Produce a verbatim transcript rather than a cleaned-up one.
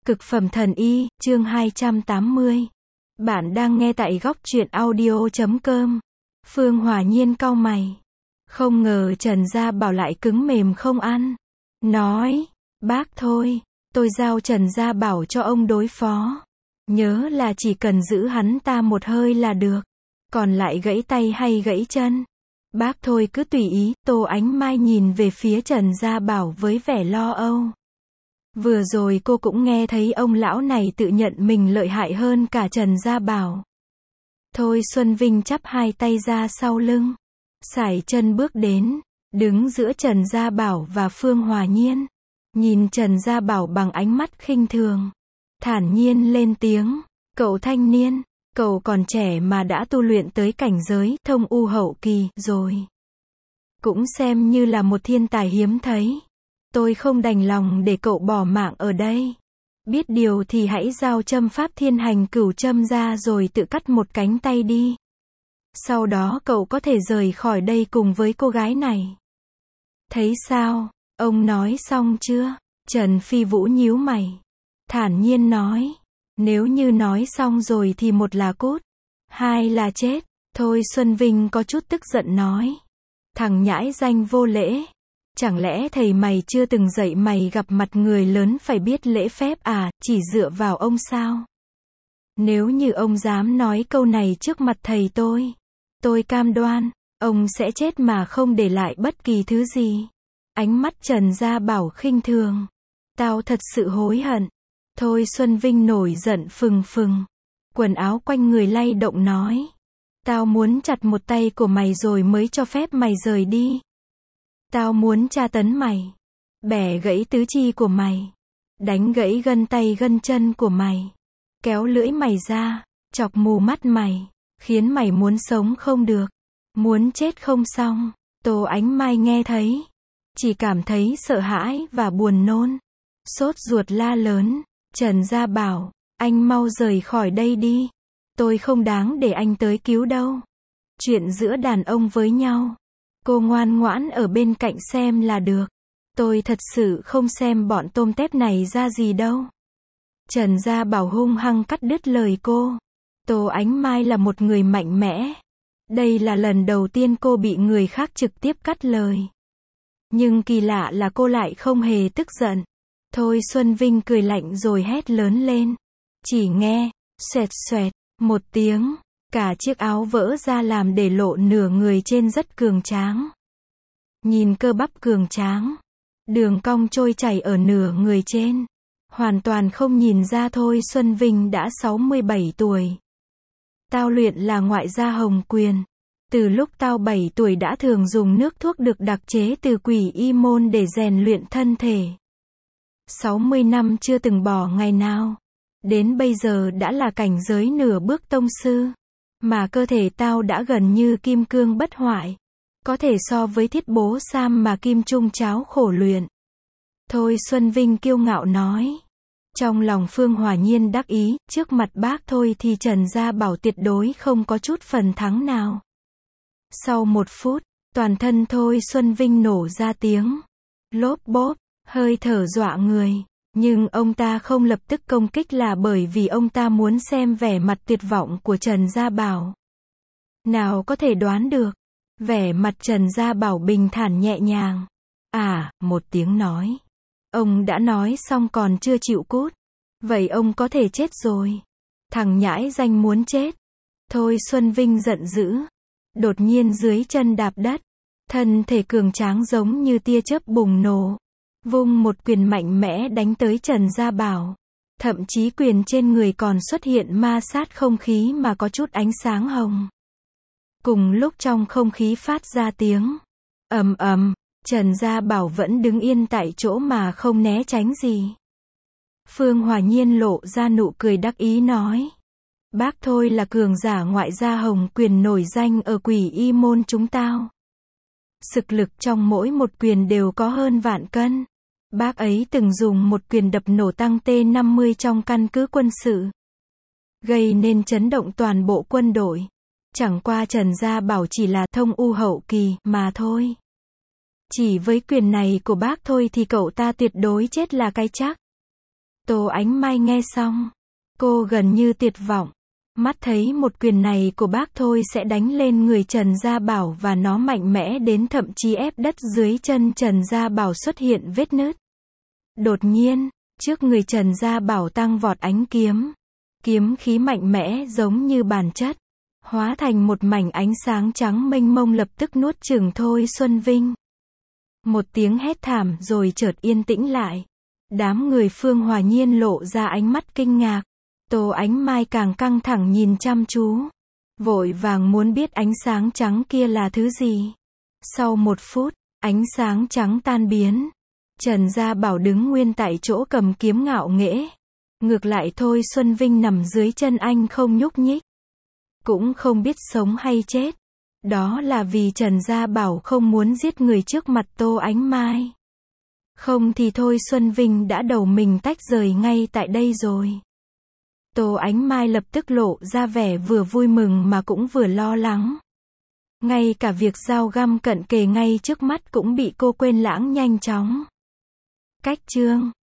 Cực phẩm thần y, chương hai trăm tám mươi. Bạn đang nghe tại góc truyện audio chấm com. Phương Hòa Nhiên cau mày. Không ngờ Trần Gia Bảo lại cứng mềm không ăn. Nói, bác thôi, tôi giao Trần Gia Bảo cho ông đối phó. Nhớ là chỉ cần giữ hắn ta một hơi là được. Còn lại gãy tay hay gãy chân. Bác thôi cứ tùy ý. Tô Ánh Mai nhìn về phía Trần Gia Bảo với vẻ lo âu. Vừa rồi cô cũng nghe thấy ông lão này tự nhận mình lợi hại hơn cả Trần Gia Bảo. Thôi Xuân Vinh chắp hai tay ra sau lưng, sải chân bước đến, đứng giữa Trần Gia Bảo và Phương Hòa Nhiên. Nhìn Trần Gia Bảo bằng ánh mắt khinh thường, thản nhiên lên tiếng, cậu thanh niên, cậu còn trẻ mà đã tu luyện tới cảnh giới thông u hậu kỳ rồi. Cũng xem như là một thiên tài hiếm thấy. Tôi không đành lòng để cậu bỏ mạng ở đây. Biết điều thì hãy giao châm pháp thiên hành cửu châm ra rồi tự cắt một cánh tay đi. Sau đó cậu có thể rời khỏi đây cùng với cô gái này. Thấy sao? Ông nói xong chưa? Trần Phi Vũ nhíu mày, thản nhiên nói. Nếu như nói xong rồi thì một là cút, hai là chết. Thôi Xuân Vinh có chút tức giận nói. Thằng nhãi danh vô lễ. Chẳng lẽ thầy mày chưa từng dạy mày gặp mặt người lớn phải biết lễ phép à, chỉ dựa vào ông sao? Nếu như ông dám nói câu này trước mặt thầy tôi, tôi cam đoan, ông sẽ chết mà không để lại bất kỳ thứ gì. Ánh mắt Trần Gia Bảo khinh thường. Tao thật sự hối hận. Thôi Xuân Vinh nổi giận phừng phừng. Quần áo quanh người lay động nói. Tao muốn chặt một tay của mày rồi mới cho phép mày rời đi. Tao muốn tra tấn mày, bẻ gãy tứ chi của mày, đánh gãy gân tay gân chân của mày, kéo lưỡi mày ra, chọc mù mắt mày, khiến mày muốn sống không được, muốn chết không xong. Tô Ánh Mai nghe thấy, chỉ cảm thấy sợ hãi và buồn nôn, sốt ruột la lớn, Trần Gia Bảo, anh mau rời khỏi đây đi, tôi không đáng để anh tới cứu đâu. Chuyện giữa đàn ông với nhau, cô ngoan ngoãn ở bên cạnh xem là được. Tôi thật sự không xem bọn tôm tép này ra gì đâu. Trần Gia Bảo hung hăng cắt đứt lời cô. Tô Ánh Mai là một người mạnh mẽ. Đây là lần đầu tiên cô bị người khác trực tiếp cắt lời. Nhưng kỳ lạ là cô lại không hề tức giận. Thôi Xuân Vinh cười lạnh rồi hét lớn lên. Chỉ nghe, xoẹt xoẹt, một tiếng. Cả chiếc áo vỡ ra làm để lộ nửa người trên rất cường tráng. Nhìn cơ bắp cường tráng, đường cong trôi chảy ở nửa người trên. Hoàn toàn không nhìn ra thôi Xuân Vinh đã sáu mươi bảy tuổi. Tao luyện là ngoại gia hồng quyền. Từ lúc tao bảy tuổi đã thường dùng nước thuốc được đặc chế từ quỷ y môn để rèn luyện thân thể. sáu mươi năm chưa từng bỏ ngày nào. Đến bây giờ đã là cảnh giới nửa bước tông sư. Mà cơ thể tao đã gần như kim cương bất hoại. Có thể so với thiết bố Sam mà Kim Trung Cháo khổ luyện. Thôi Xuân Vinh kiêu ngạo nói. Trong lòng Phương Hòa Nhiên đắc ý, trước mặt bác thôi thì Trần Gia Bảo tuyệt đối không có chút phần thắng nào. Sau một phút, toàn thân Thôi Xuân Vinh nổ ra tiếng. Lốp bốp, hơi thở dọa người. Nhưng ông ta không lập tức công kích là bởi vì ông ta muốn xem vẻ mặt tuyệt vọng của Trần Gia Bảo. Nào có thể đoán được, vẻ mặt Trần Gia Bảo bình thản nhẹ nhàng. À, một tiếng nói. Ông đã nói xong còn chưa chịu cút. Vậy ông có thể chết rồi. Thằng nhãi danh muốn chết. Thôi Xuân Vinh giận dữ. Đột nhiên dưới chân đạp đất. Thân thể cường tráng giống như tia chớp bùng nổ. Vung một quyền mạnh mẽ đánh tới Trần Gia Bảo. Thậm chí quyền trên người còn xuất hiện ma sát không khí mà có chút ánh sáng hồng. Cùng lúc trong không khí phát ra tiếng ầm ầm, Trần Gia Bảo vẫn đứng yên tại chỗ mà không né tránh gì. Phương Hòa Nhiên lộ ra nụ cười đắc ý nói. Bác thôi là cường giả ngoại gia hồng quyền nổi danh ở quỷ y môn chúng tao. Thực lực trong mỗi một quyền đều có hơn vạn cân. Bác ấy từng dùng một quyền đập nổ tăng T năm mươi trong căn cứ quân sự. Gây nên chấn động toàn bộ quân đội. Chẳng qua Trần Gia Bảo chỉ là thông u hậu kỳ mà thôi. Chỉ với quyền này của bác thôi thì cậu ta tuyệt đối chết là cái chắc. Tô Ánh Mai nghe xong, cô gần như tuyệt vọng. Mắt thấy một quyền này của bác thôi sẽ đánh lên người Trần Gia Bảo và nó mạnh mẽ đến thậm chí ép đất dưới chân Trần Gia Bảo xuất hiện vết nứt. Đột nhiên, trước người Trần Gia Bảo tăng vọt ánh kiếm. Kiếm khí mạnh mẽ giống như bản chất, hóa thành một mảnh ánh sáng trắng mênh mông lập tức nuốt chửng Thôi Xuân Vinh. Một tiếng hét thảm rồi chợt yên tĩnh lại. Đám người Phương Hòa Nhiên lộ ra ánh mắt kinh ngạc. Tô Ánh Mai càng căng thẳng nhìn chăm chú, vội vàng muốn biết ánh sáng trắng kia là thứ gì. Sau một phút, ánh sáng trắng tan biến. Trần Gia Bảo đứng nguyên tại chỗ cầm kiếm ngạo nghễ. Ngược lại Thôi Xuân Vinh nằm dưới chân anh không nhúc nhích, cũng không biết sống hay chết. Đó là vì Trần Gia Bảo không muốn giết người trước mặt Tô Ánh Mai. Không thì Thôi Xuân Vinh đã đầu mình tách rời ngay tại đây rồi. Tô Ánh Mai lập tức lộ ra vẻ vừa vui mừng mà cũng vừa lo lắng. Ngay cả việc dao găm cận kề ngay trước mắt cũng bị cô quên lãng nhanh chóng. Cách chương